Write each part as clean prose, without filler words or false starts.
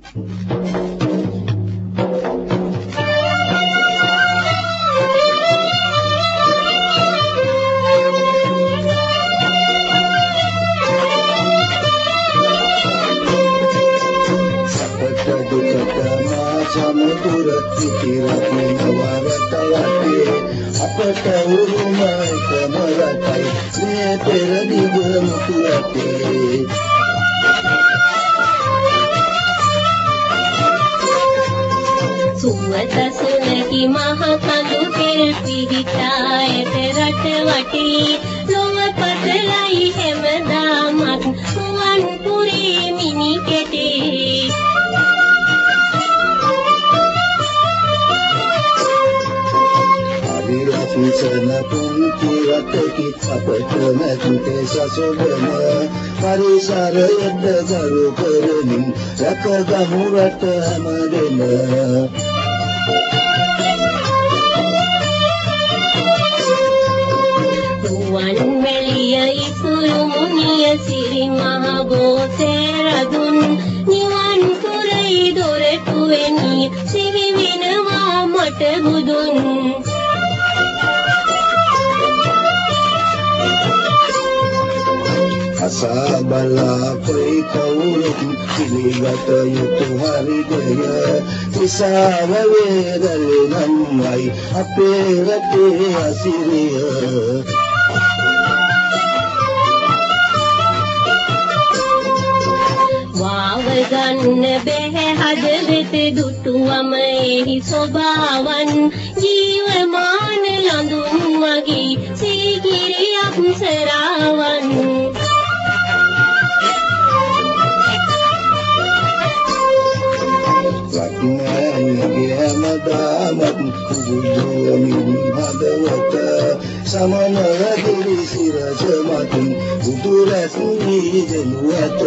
අපට උරුමයි කමරටයි මේ පෙරදිග මුතු ඇතේ සුවත සුනකි මහ කඳු තෙල් පිහිටායට රට වටේ ලොව පතලයි හැමදාමත් මුවන් පුරේ මිනි කෙටේ විසන පුංචි රටකි අපට නැතුතේ සසොබන පරිසරයට ගරු කරමින් රැකගමු රට හැමදෙම රුවන්වැලිය ඉසුරු මුනිය සිරි මහ බෝසේ රදුන් නිවන් පුරයි දොරටුවෙනි සිහි වෙනවා මට බුදුන් අසබලා කොයි කවුරුත් පිළිගත යුතු හරිදය විසාව වේදලේ නම්යි අපේ රටේ අසිරිය වාව ගන්න බැහැ හදවත දුටුවම එහි ස්වභාවන් ජීවමාන ලඳුන් වගේ සීගිරි අප්සරාවන් හැමදාමත් බුදුමින් හදවත සමනල දිවි සිරස මතින් බුදු රැසුනි දෙනු ඇත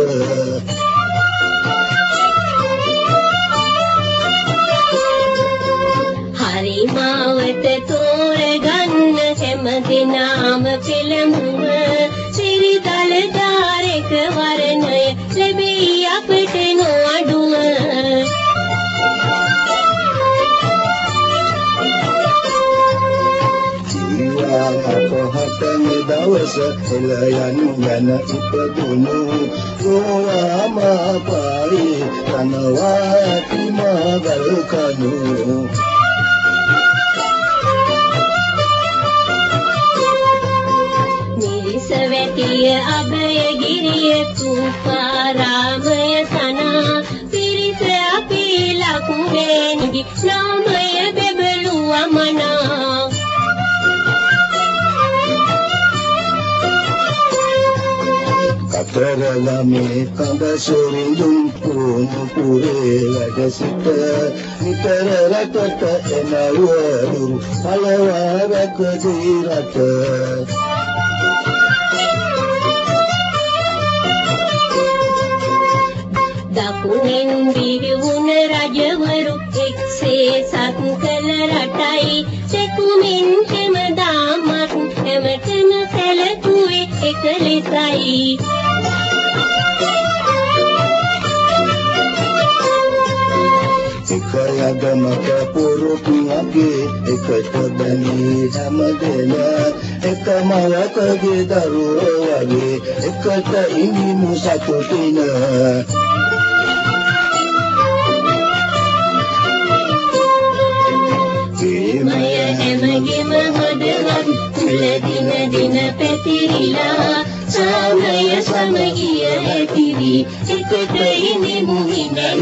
හරි මාවත තෝරගන්න හැම දිනම පෙළඹුම සිරිතල ධාරක වරණය ලැබී අපට නොඅඩුව අපහතන දවස එළ යනු යන ඉපදුණු රෝවාම පාරේ කනවා ඇති මගල් කනු මිරිස වැටිය අභයගිරිය කුපාරාමය සනා පිරිස අපේ ලකුවේනිගේ නාමය බෙබළුවා මනා කරලමේ කඳ සොරිඳුන් පුණු පුරේ වැඩ සිට නිතර රටට එනවරු පළවා වැකදී රට දකුණෙන් විහිවුන රජවරු එක්සේ සත් කළ රටයි සෙකුමින් හැමදාමත් හැමතෙම සැලකුවේ එක ලෙසයි යගමක පුරුතුගේ එකට බැනී හැමදෙන එක මවකගේ දරුවෝ වගේ එකට ඉනිමු සතුටින ප්‍රේමය හැමගෙම හදවත් කුල දින දින පැතිරිලා සාමය සමගිය ඇතිවි එකට ඉනිමු හින